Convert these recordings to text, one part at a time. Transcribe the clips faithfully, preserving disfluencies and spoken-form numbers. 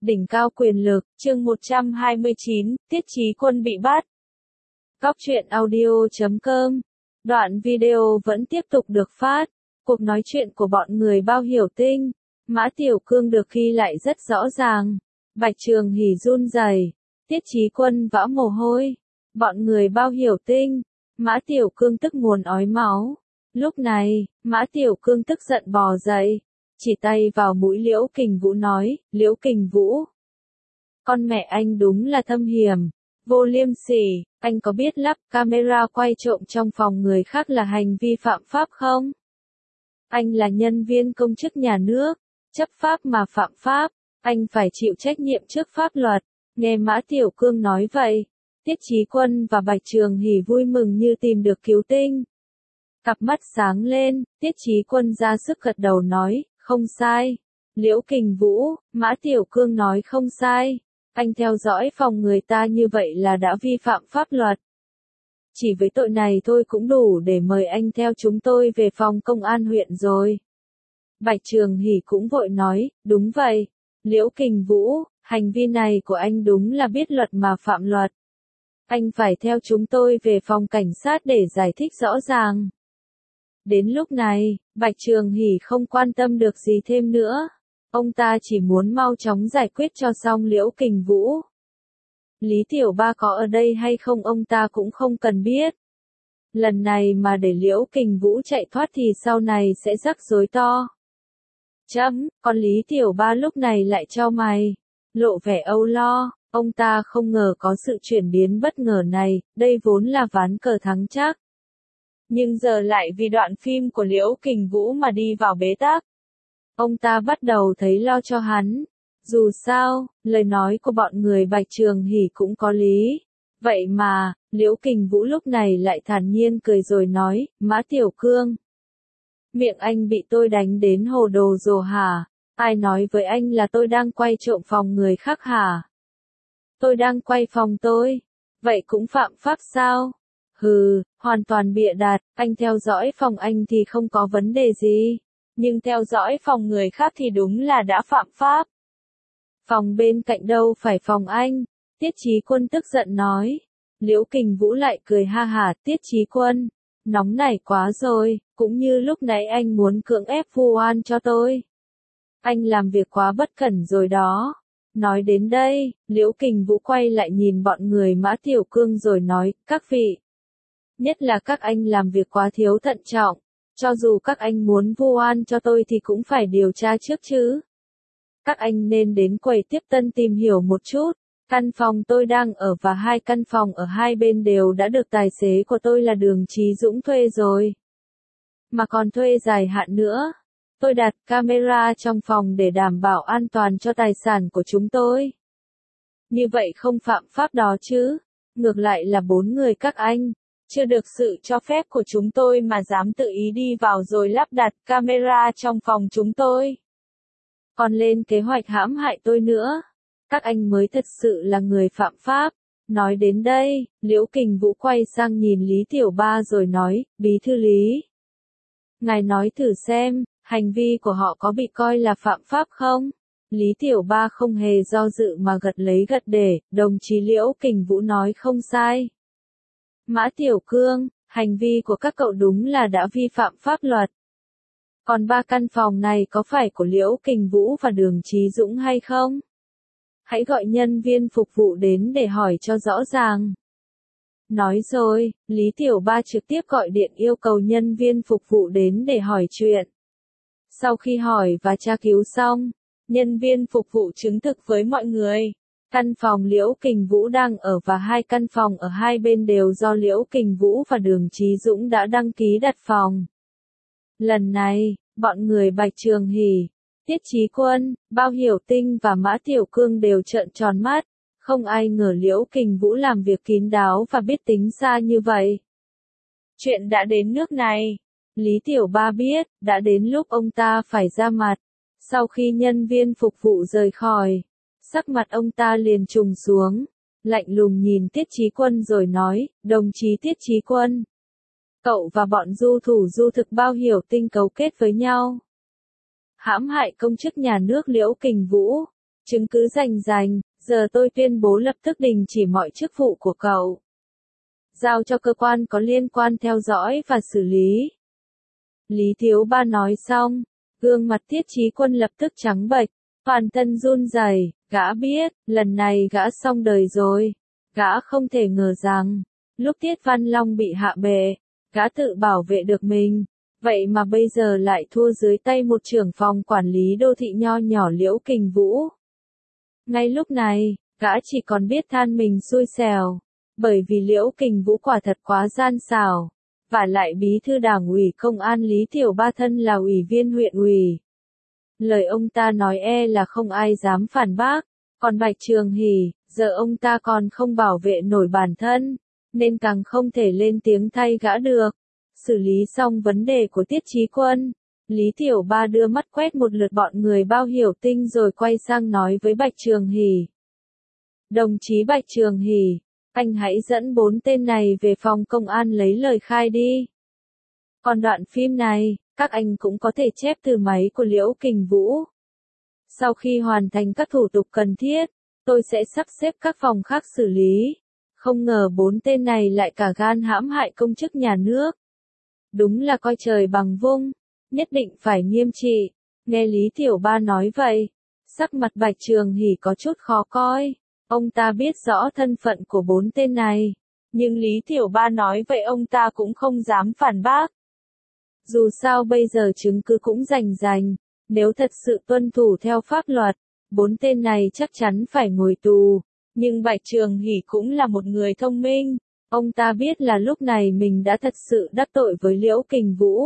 Đỉnh cao quyền lực, chương một trăm hai mươi chín, Tiết Chí Quân bị bắt. Góc truyện audio chấm com. Đoạn video vẫn tiếp tục được phát. Cuộc nói chuyện của bọn người Bao Hiểu Tinh, Mã Tiểu Cương được ghi lại rất rõ ràng. Bạch Trường Hỉ run rẩy, Tiết Chí Quân vã mồ hôi. Bọn người Bao Hiểu Tinh, Mã Tiểu Cương tức muốn ói máu. Lúc này, Mã Tiểu Cương tức giận bò dậy, chỉ tay vào mũi Liễu Kình Vũ nói, Liễu Kình Vũ. Con mẹ anh đúng là thâm hiểm, vô liêm sỉ, anh có biết lắp camera quay trộm trong phòng người khác là hành vi phạm pháp không? Anh là nhân viên công chức nhà nước, chấp pháp mà phạm pháp, anh phải chịu trách nhiệm trước pháp luật. Nghe Mã Tiểu Cương nói vậy, Tiết Chí Quân và Bạch Trường Hỉ vui mừng như tìm được cứu tinh. Cặp mắt sáng lên, Tiết Chí Quân ra sức gật đầu nói, không sai. Liễu Kình Vũ, Mã Tiểu Cương nói không sai. Anh theo dõi phòng người ta như vậy là đã vi phạm pháp luật. Chỉ với tội này thôi cũng đủ để mời anh theo chúng tôi về phòng công an huyện rồi. Bạch Trường Hỉ cũng vội nói, đúng vậy. Liễu Kình Vũ, hành vi này của anh đúng là biết luật mà phạm luật. Anh phải theo chúng tôi về phòng cảnh sát để giải thích rõ ràng. Đến lúc này, Bạch Trường Hỉ không quan tâm được gì thêm nữa. Ông ta chỉ muốn mau chóng giải quyết cho xong Liễu Kình Vũ. Lý Tiểu Ba có ở đây hay không ông ta cũng không cần biết. Lần này mà để Liễu Kình Vũ chạy thoát thì sau này sẽ rắc rối to. Chấm, còn Lý Tiểu Ba lúc này lại cho mày, lộ vẻ âu lo. Ông ta không ngờ có sự chuyển biến bất ngờ này, đây vốn là ván cờ thắng chắc. Nhưng giờ lại vì đoạn phim của Liễu Kình Vũ mà đi vào bế tắc. Ông ta bắt đầu thấy lo cho hắn. Dù sao, lời nói của bọn người Bạch Trường Hỉ cũng có lý. Vậy mà, Liễu Kình Vũ lúc này lại thản nhiên cười rồi nói, Mã Tiểu Cương. Miệng anh bị tôi đánh đến hồ đồ rồi hả? Ai nói với anh là tôi đang quay trộm phòng người khác hả? Tôi đang quay phòng tôi. Vậy cũng phạm pháp sao? Hừ, hoàn toàn bịa đặt, anh theo dõi phòng anh thì không có vấn đề gì. Nhưng theo dõi phòng người khác thì đúng là đã phạm pháp. Phòng bên cạnh đâu phải phòng anh. Tiết Chí Quân tức giận nói. Liễu Kình Vũ lại cười ha hả, Tiết Chí Quân. Nóng nảy quá rồi, cũng như lúc nãy anh muốn cưỡng ép vu oan cho tôi. Anh làm việc quá bất cẩn rồi đó. Nói đến đây, Liễu Kình Vũ quay lại nhìn bọn người Mã Tiểu Cương rồi nói, các vị. Nhất là các anh làm việc quá thiếu thận trọng. Cho dù các anh muốn vu oan cho tôi thì cũng phải điều tra trước chứ. Các anh nên đến quầy tiếp tân tìm hiểu một chút. Căn phòng tôi đang ở và hai căn phòng ở hai bên đều đã được tài xế của tôi là Đường Chí Dũng thuê rồi. Mà còn thuê dài hạn nữa. Tôi đặt camera trong phòng để đảm bảo an toàn cho tài sản của chúng tôi. Như vậy không phạm pháp đó chứ. Ngược lại là bốn người các anh. Chưa được sự cho phép của chúng tôi mà dám tự ý đi vào rồi lắp đặt camera trong phòng chúng tôi. Còn lên kế hoạch hãm hại tôi nữa. Các anh mới thật sự là người phạm pháp. Nói đến đây, Liễu Kình Vũ quay sang nhìn Lý Tiểu Ba rồi nói, Bí thư Lý. Ngài nói thử xem, hành vi của họ có bị coi là phạm pháp không? Lý Tiểu Ba không hề do dự mà gật lấy gật để, đồng chí Liễu Kình Vũ nói không sai. Mã Tiểu Cương, hành vi của các cậu đúng là đã vi phạm pháp luật. Còn ba căn phòng này có phải của Liễu Kình Vũ và Đường Chí Dũng hay không? Hãy gọi nhân viên phục vụ đến để hỏi cho rõ ràng. Nói rồi, Lý Tiểu Ba trực tiếp gọi điện yêu cầu nhân viên phục vụ đến để hỏi chuyện. Sau khi hỏi và tra cứu xong, nhân viên phục vụ chứng thực với mọi người. Căn phòng Liễu Kình Vũ đang ở và hai căn phòng ở hai bên đều do Liễu Kình Vũ và Đường Chí Dũng đã đăng ký đặt phòng. Lần này, bọn người Bạch Trường Hỉ, Tiết Chí Quân, Bao Hiểu Tinh và Mã Tiểu Cương đều trợn tròn mắt. Không ai ngờ Liễu Kình Vũ làm việc kín đáo và biết tính xa như vậy. Chuyện đã đến nước này. Lý Tiểu Ba biết, đã đến lúc ông ta phải ra mặt. Sau khi nhân viên phục vụ rời khỏi, sắc mặt ông ta liền trùng xuống, lạnh lùng nhìn Tiết Chí Quân rồi nói, đồng chí Tiết Chí Quân. Cậu và bọn du thủ du thực Bao Hiểu Tinh cấu kết với nhau. Hãm hại công chức nhà nước Liễu Kình Vũ. Chứng cứ rành rành, giờ tôi tuyên bố lập tức đình chỉ mọi chức vụ của cậu. Giao cho cơ quan có liên quan theo dõi và xử lý. Lý Thiếu Ba nói xong, gương mặt Tiết Chí Quân lập tức trắng bệch, toàn thân run rẩy, gã biết, lần này gã xong đời rồi. Gã không thể ngờ rằng, lúc Tiết Văn Long bị hạ bệ, gã tự bảo vệ được mình, vậy mà bây giờ lại thua dưới tay một trưởng phòng quản lý đô thị nho nhỏ Liễu Kình Vũ. Ngay lúc này, gã chỉ còn biết than mình xui xẻo, bởi vì Liễu Kình Vũ quả thật quá gian xảo, và lại bí thư đảng ủy công an Lý Tiểu Ba thân là ủy viên huyện ủy. Lời ông ta nói e là không ai dám phản bác, còn Bạch Trường Hỷ, giờ ông ta còn không bảo vệ nổi bản thân, nên càng không thể lên tiếng thay gã được. Xử lý xong vấn đề của Tiết Chí Quân, Lý Tiểu Ba đưa mắt quét một lượt bọn người Bao Hiểu Tinh rồi quay sang nói với Bạch Trường Hỷ. Đồng chí Bạch Trường Hỷ, anh hãy dẫn bốn tên này về phòng công an lấy lời khai đi. Còn đoạn phim này, các anh cũng có thể chép từ máy của Liễu Kình Vũ. Sau khi hoàn thành các thủ tục cần thiết, tôi sẽ sắp xếp các phòng khác xử lý. Không ngờ bốn tên này lại cả gan hãm hại công chức nhà nước. Đúng là coi trời bằng vung, nhất định phải nghiêm trị. Nghe Lý Tiểu Ba nói vậy, sắc mặt Bạch Trường Hỷ có chút khó coi. Ông ta biết rõ thân phận của bốn tên này, nhưng Lý Tiểu Ba nói vậy ông ta cũng không dám phản bác. Dù sao bây giờ chứng cứ cũng rành rành, nếu thật sự tuân thủ theo pháp luật, bốn tên này chắc chắn phải ngồi tù. Nhưng Bạch Trường Hỷ cũng là một người thông minh, ông ta biết là lúc này mình đã thật sự đắc tội với Liễu Kình Vũ.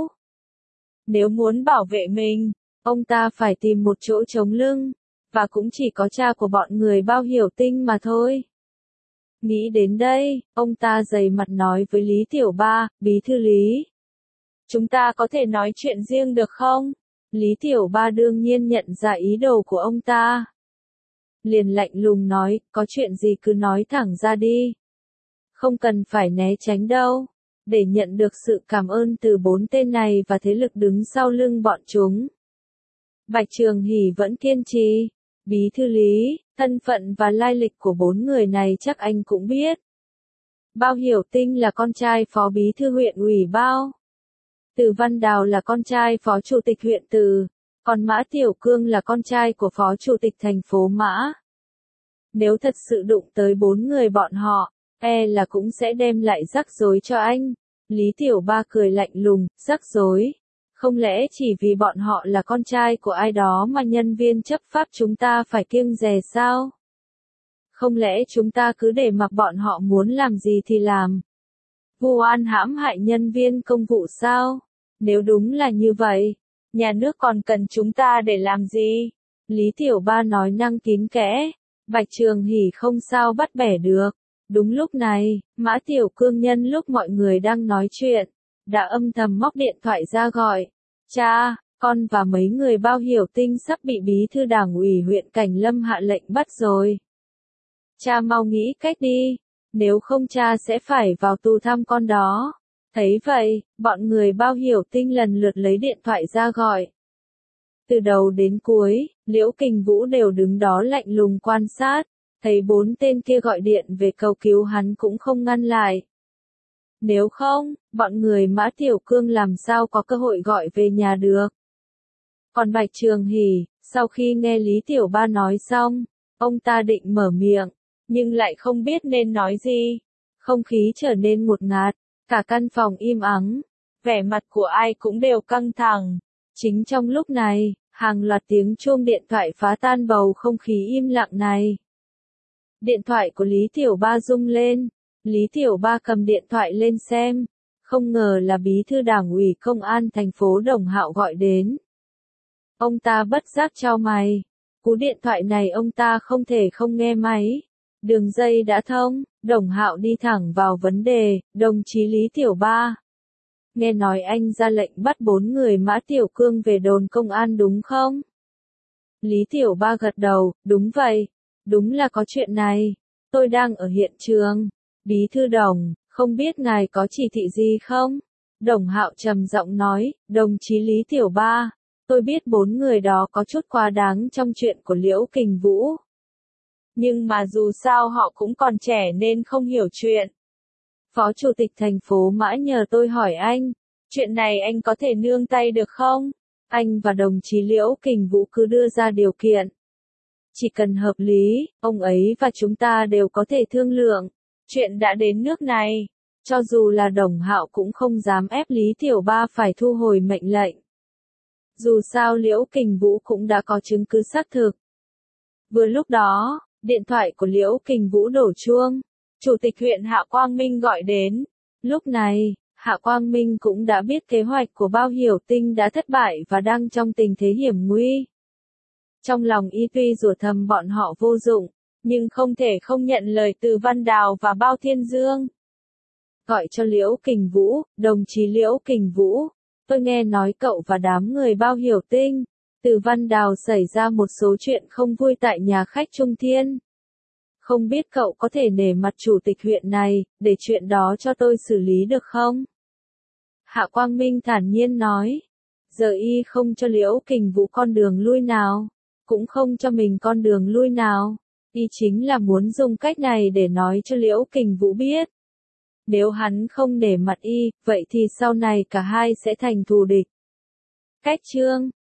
Nếu muốn bảo vệ mình, ông ta phải tìm một chỗ chống lưng, và cũng chỉ có cha của bọn người Bao Hiểu Tinh mà thôi. Nghĩ đến đây, ông ta dày mặt nói với Lý Tiểu Ba, bí thư Lý. Chúng ta có thể nói chuyện riêng được không? Lý Tiểu Ba đương nhiên nhận ra ý đồ của ông ta. Liền lạnh lùng nói, có chuyện gì cứ nói thẳng ra đi. Không cần phải né tránh đâu. Để nhận được sự cảm ơn từ bốn tên này và thế lực đứng sau lưng bọn chúng. Bạch Trường Hỷ vẫn kiên trì. Bí thư Lý, thân phận và lai lịch của bốn người này chắc anh cũng biết. Bao Hiểu Tinh là con trai phó bí thư huyện ủy Bao. Từ Văn Đào là con trai phó chủ tịch huyện Từ. Còn Mã Tiểu Cương là con trai của phó chủ tịch thành phố Mã. Nếu thật sự đụng tới bốn người bọn họ, e là cũng sẽ đem lại rắc rối cho anh. Lý Tiểu Ba cười lạnh lùng, rắc rối. Không lẽ chỉ vì bọn họ là con trai của ai đó mà nhân viên chấp pháp chúng ta phải kiêng dè sao? Không lẽ chúng ta cứ để mặc bọn họ muốn làm gì thì làm? Vu oan hãm hại nhân viên công vụ sao? Nếu đúng là như vậy, nhà nước còn cần chúng ta để làm gì? Lý Tiểu Ba nói năng kín kẽ, Bạch Trường Hỷ không sao bắt bẻ được. Đúng lúc này, Mã Tiểu Cương nhân lúc mọi người đang nói chuyện, đã âm thầm móc điện thoại ra gọi. Cha, con và mấy người Bao Hiểu Tinh sắp bị bí thư đảng ủy huyện Cảnh Lâm hạ lệnh bắt rồi. Cha mau nghĩ cách đi, nếu không cha sẽ phải vào tù thăm con đó. Thấy vậy, bọn người Bao Hiểu Tinh lần lượt lấy điện thoại ra gọi. Từ đầu đến cuối, Liễu Kình Vũ đều đứng đó lạnh lùng quan sát, thấy bốn tên kia gọi điện về cầu cứu hắn cũng không ngăn lại. Nếu không, bọn người Mã Tiểu Cương làm sao có cơ hội gọi về nhà được. Còn Bạch Trường Hỷ, sau khi nghe Lý Tiểu Ba nói xong, ông ta định mở miệng, nhưng lại không biết nên nói gì. Không khí trở nên ngột ngạt, cả căn phòng im ắng, vẻ mặt của ai cũng đều căng thẳng. Chính trong lúc này, hàng loạt tiếng chuông điện thoại phá tan bầu không khí im lặng này. Điện thoại của Lý Tiểu Ba rung lên. Lý Tiểu Ba cầm điện thoại lên xem, không ngờ là bí thư đảng ủy công an thành phố Đồng Hạo gọi đến. Ông ta bất giác chau mày, cú điện thoại này ông ta không thể không nghe máy. Đường dây đã thông, Đồng Hạo đi thẳng vào vấn đề, đồng chí Lý Tiểu Ba. Nghe nói anh ra lệnh bắt bốn người Mã Tiểu Cương về đồn công an đúng không? Lý Tiểu Ba gật đầu, đúng vậy, đúng là có chuyện này, tôi đang ở hiện trường. Bí thư Đồng, không biết ngài có chỉ thị gì không? Đồng Hạo trầm giọng nói, đồng chí Lý Tiểu Ba, Tôi biết bốn người đó có chút quá đáng trong chuyện của Liễu Kình Vũ. Nhưng mà dù sao họ cũng còn trẻ nên không hiểu chuyện. Phó Chủ tịch thành phố Mã nhờ tôi hỏi anh, chuyện này anh có thể nương tay được không? Anh và đồng chí Liễu Kình Vũ cứ đưa ra điều kiện. Chỉ cần hợp lý, ông ấy và chúng ta đều có thể thương lượng. Chuyện đã đến nước này, cho dù là Đồng Hạo cũng không dám ép Lý Tiểu Ba phải thu hồi mệnh lệnh. Dù sao Liễu Kình Vũ cũng đã có chứng cứ xác thực. Vừa lúc đó, điện thoại của Liễu Kình Vũ đổ chuông. Chủ tịch huyện Hạ Quang Minh gọi đến. Lúc này, Hạ Quang Minh cũng đã biết kế hoạch của Bao Hiểu Tinh đã thất bại và đang trong tình thế hiểm nguy. Trong lòng y tuy rủa thầm bọn họ vô dụng, nhưng không thể không nhận lời từ Văn Đào và Bao Thiên Dương. Gọi cho Liễu Kình Vũ, đồng chí Liễu Kình Vũ, tôi nghe nói cậu và đám người Bao Hiểu Tinh, từ Văn Đào xảy ra một số chuyện không vui tại nhà khách Trung Thiên. Không biết cậu có thể nể mặt chủ tịch huyện này, để chuyện đó cho tôi xử lý được không? Hạ Quang Minh thản nhiên nói. Giờ y không cho Liễu Kình Vũ con đường lui nào, cũng không cho mình con đường lui nào. Y chính là muốn dùng cách này để nói cho Liễu Kình Vũ biết. Nếu hắn không nể mặt y, vậy thì sau này cả hai sẽ thành thù địch. Cách chương